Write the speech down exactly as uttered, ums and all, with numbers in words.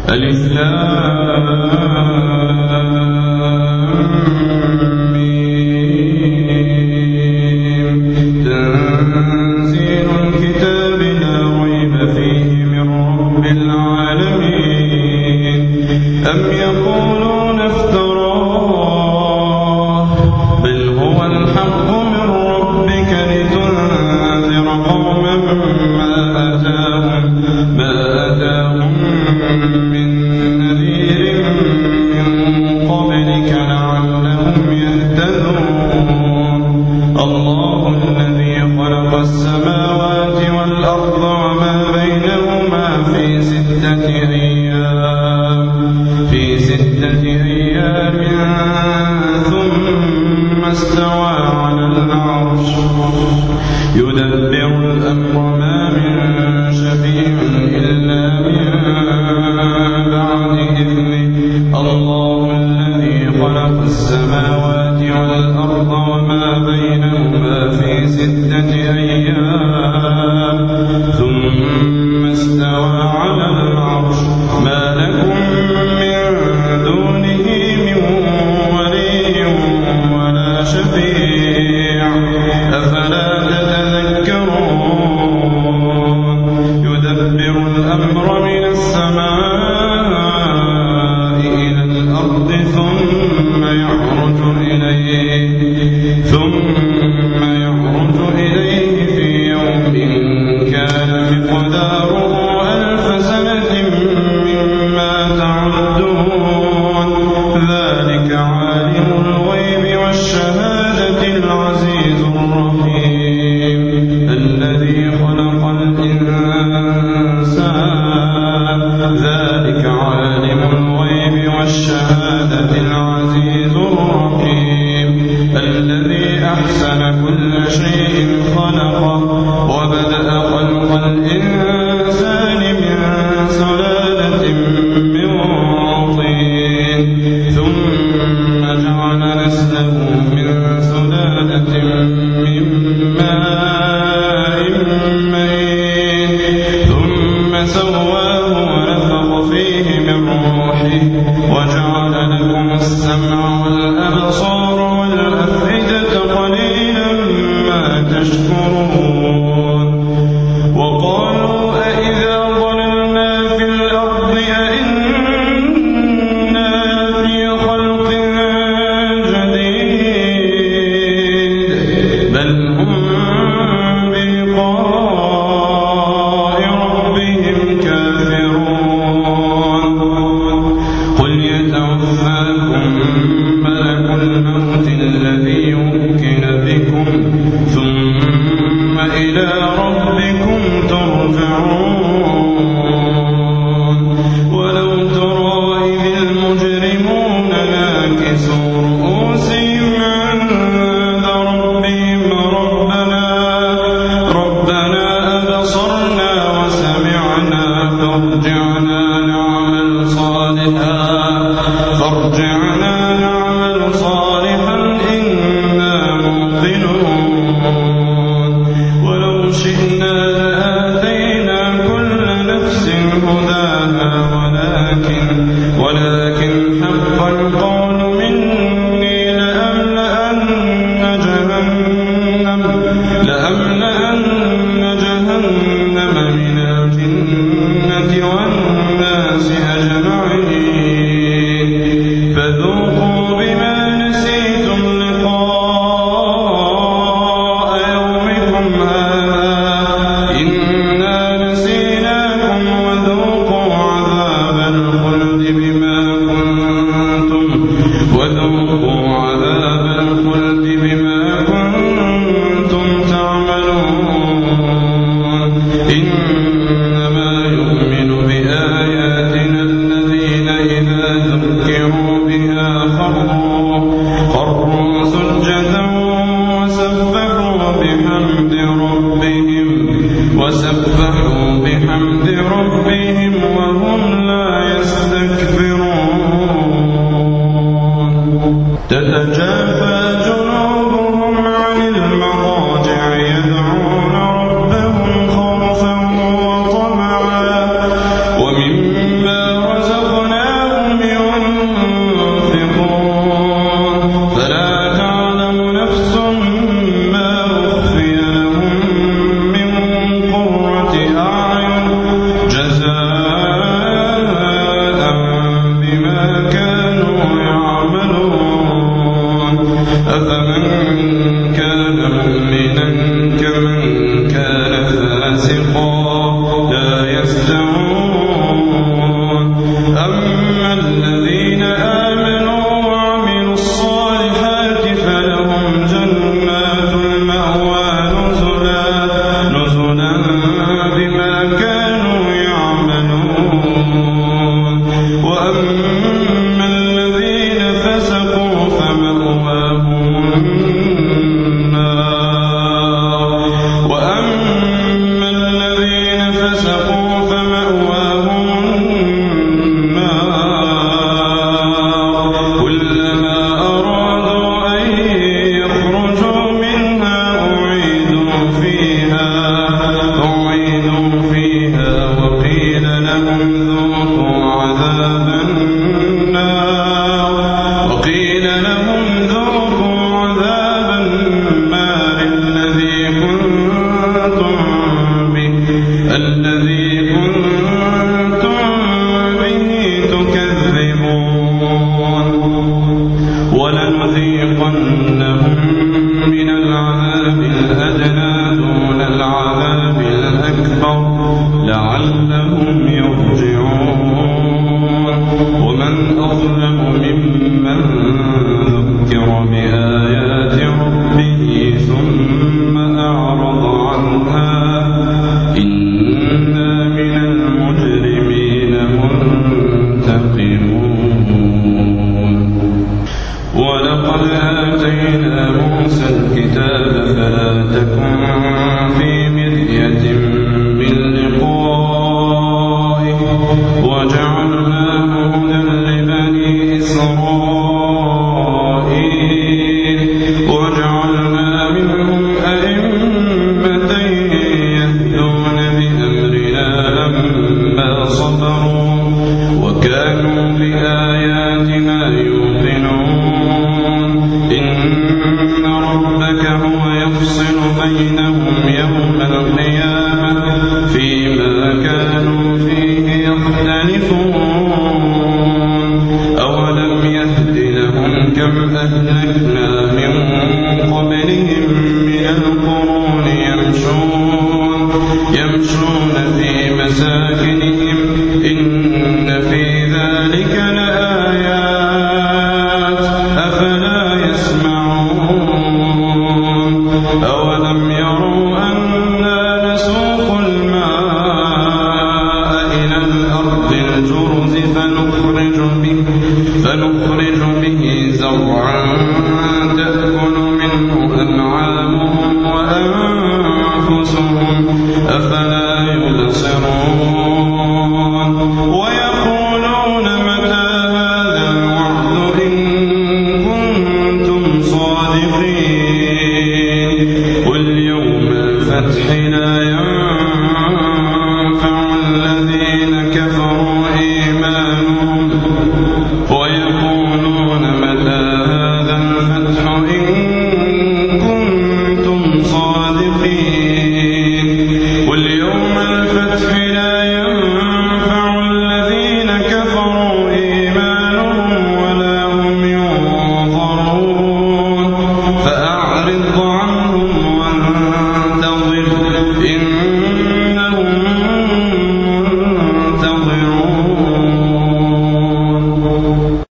ألف لام ميم تنزيل الكتاب لا ريب فيه من رب العالمين أم يقولون افتراه بل هو الحق من ربك لتنذر قوما ما أتاهم ما أتاهم من نذير من قبلك لعلهم يهتدون الله الذي خلق السماوات والأرض وما بينهما في ستة أيام في ستة أيام ثم استوى على العرش يدبر الأمر ما من شفيع إلا من بعد إذنه الله الذي خلق السماوات والأرض وما بينهما في ستة أيام ثم استوى على العرش ما لكم من دونه من ولي ولا شفيع أفلا تتذكرون يدبر الأمر من السماء إلى الأرض ثم يعرج إليه ثم يعرج إليه في يوم كان مقداره ألف سنة مما تعدون ذلك عالم الغيب والشهادة العزيز الرحيم الذي خلق الإنسان ذلك عالم الغيب والشهادة العزيز الرحيم الذي أحسن كل شيء خلقه وبدأ خلق الإنسان من سلالة من طين ثم جعل نسله من سلالة من ماء مهين ثم سواه ونفخ فيه من روحه وجعل لكم السمع والأبصار والأفئدة قليلا ما تشكرون وقالوا أإذا ضللنا في الأرض أإنا في خلق جديد بل هم بلقاء ربهم كافرون قل يتوفاكم ملك الموت الذي وكل بكم ثم إلى ربكم ترجعون ولو ترى إذ المجرمون ناكسوا رؤوسهم عند ربهم ربنا ربنا أبصرنا وسمعنا فارجعنا نعمل صالحا فارجعنا نعمل صالحا إنا موقنون ولو شئنا لآتينا كل نفس هداها ولكن ولكن حق القول مني لأملأن جهنم لأملأن جهنم من الجنة والناس أجمعين فذوقوا بما نسيتم لقاء يومكم هذا إنا نسيناكم وذوقوا عذاب الخلد بما ذوقوا عذاب النار وقيل لهم ذوقوا عذاب النار الذي كنتم به الذي كنتم به تكذبون ولنذيقنهم من العذاب الأدنى دون العذاب الأكبر لعلهم يرجعون ومن أظلم ممن ذكر بآيات ربه ثم أعرض عنها إنا من المجرمين منتقمون ولقد آتينا موسى الكتاب فلا تكن في مرية من لقائه وجعلناه هدى لبني إسرائيل وجعلنا منهم أئمة يهدون بأمرنا لما صبروا وكانوا بآياتنا يوقنون إن ربك هو يفصل بينهم يوم القيامة فيما كانوا فيه يختلفون أولم يهد لهم كم أهلكنا من قبلهم من القرون يمشون يمشون في مساكنهم إن في ذلك لآيات أفلا يسمعون أولم يروا أنا نسوق الماء إلى الأرض الجرز فنخرج به, فنخرج به زرعا